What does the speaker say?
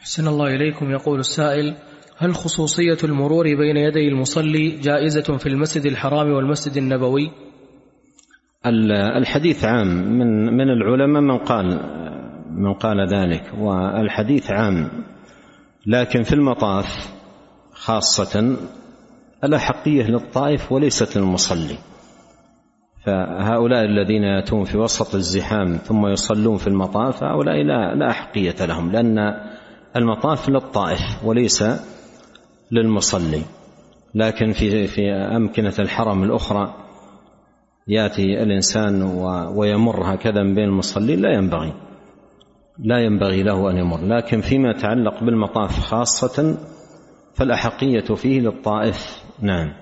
أحسن الله إليكم. يقول السائل: هل خصوصية المرور بين يدي المصلي جائزة في المسجد الحرام والمسجد النبوي؟ الحديث عام من العلماء من قال ذلك، والحديث عام، لكن في المطاف خاصة الأحقية للطائف وليست للمصلي. فهؤلاء الذين يأتون في وسط الزحام ثم يصلون في المطاف هؤلاء لا أحقية لهم، لأن المطاف للطائف وليس للمصلي. لكن في أمكنة الحرم الأخرى يأتي الإنسان ويمر هكذا بين المصلين، لا ينبغي له أن يمر. لكن فيما يتعلق بالمطاف خاصة فالأحقية فيه للطائف. نعم.